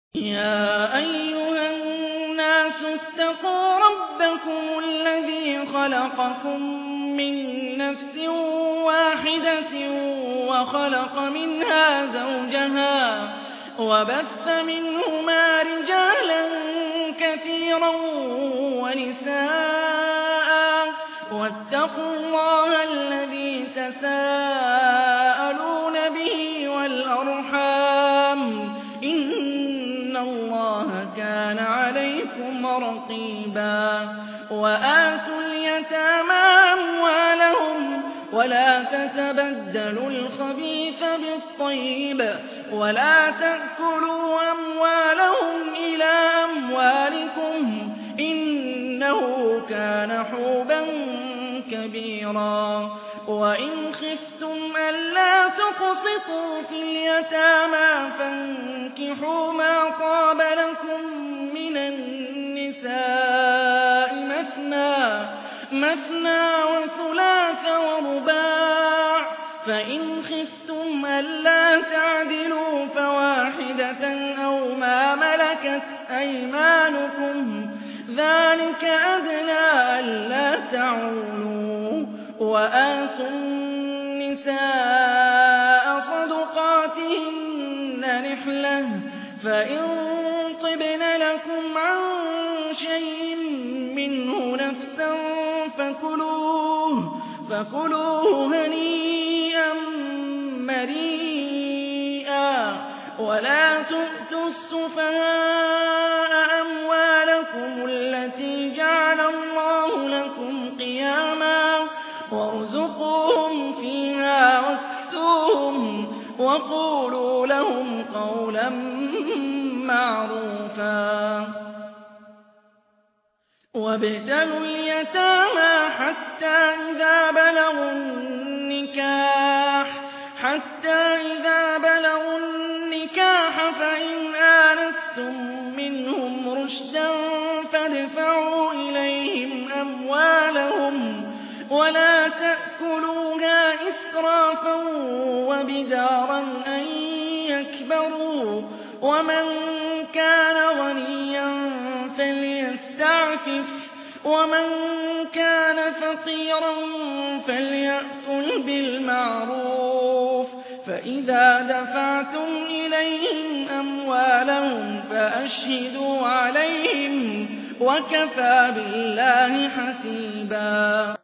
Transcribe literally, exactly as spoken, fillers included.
يَا أَيُّهَا النَّاسُ اتَّقُوا رَبَّكُمُ الَّذِي خَلَقَكُم مِّن نَّفْسٍ وَاحِدَةٍ وَخَلَقَ مِنْهَا زَوْجَهَا وَبَثَّ مِنْهُمَا رِجَالًا كَثِيرًا وَنِسَاءً ۚ وَاتَّقُوا اللَّهَ الَّذِي تَسَاءَلُونَ بِهِ وَالْأَرْحَامَ ۚ إِنَّ اللَّهَ كَانَ عَلَيْكُمْ رَقِيبًا. وَآتُوا الْيَتَامَىٰ أَمْوَالَهُمْ وَلَا تَتَبَدَّلُوا الْخَبِيثَ بِالطَّيِّبِ وَلَا تَأْكُلُوا أَمْوَالَهُمْ إِلَىٰ أَمْوَالِكُمْ ۚ إِنَّهُ كَانَ حُوبًا كَبِيرًا. وَإِنْ خِفْتُمْ أَلَّا تُقْسِطُوا فِي الْيَتَامَىٰ فَانكِحُوا مَا طَابَ لَكُم مِّنَ النِّسَاءِ مَثْنَىٰ وَثُلَاثَ وَرُبَاعَ ۖ فَإِنْ خِفْتُمْ أَلَّا تَعْدِلُوا فَوَاحِدَةً أَوْ مَا مَلَكَتْ أَيْمَانُكُمْ ۚ ذَٰلِكَ أَدْنَىٰ أَلَّا تَعُولُوا. وَآتُوا النِّسَاءَ صَدُقَاتِهِنَّ نِحْلَةً ۚ فَإِن طِبْنَ لَكُمْ عَن شَيْءٍ مِّنْهُ نَفْسًا فَكُلُوهُ هَنِيئًا مَّرِيئًا. وَلَا تُؤْتُوا السُّفَهَاءَ أَمْوَالَكُمُ الَّتِي جَعَلَ اللَّهُ لَكُمْ قِيَامًا وَارْزُقُوهُمْ فِيهَا وَاكْسُوهُمْ وَقُولُوا لَهُمْ قَوْلًا مَّعْرُوفًا. وَابْتَلُوا الْيَتَامَىٰ حَتَّىٰ إِذَا بَلَغُوا النِّكَاحَ فَإِنْ آنَسْتُم مِّنْهُمْ رُشْدًا فَادْفَعُوا إِلَيْهِمْ أَمْوَالَهُمْ وَلَا تَأْكُلُوهَا إِسْرَافًا وَبِدَارًا أَن يَكْبَرُوا ۚ وَمَن كَانَ غَنِيًّا فَلْيَسْتَعْفِفْ ۖ وَمَن كَانَ فَقِيرًا فَلْيَأْكُلْ بِالْمَعْرُوفِ ۚ فَإِذَا دَفَعْتُمْ إِلَيْهِمْ أَمْوَالَهُمْ فَأَشْهِدُوا عَلَيْهِمْ ۚ وَكَفَىٰ بِاللَّهِ حَسِيبًا.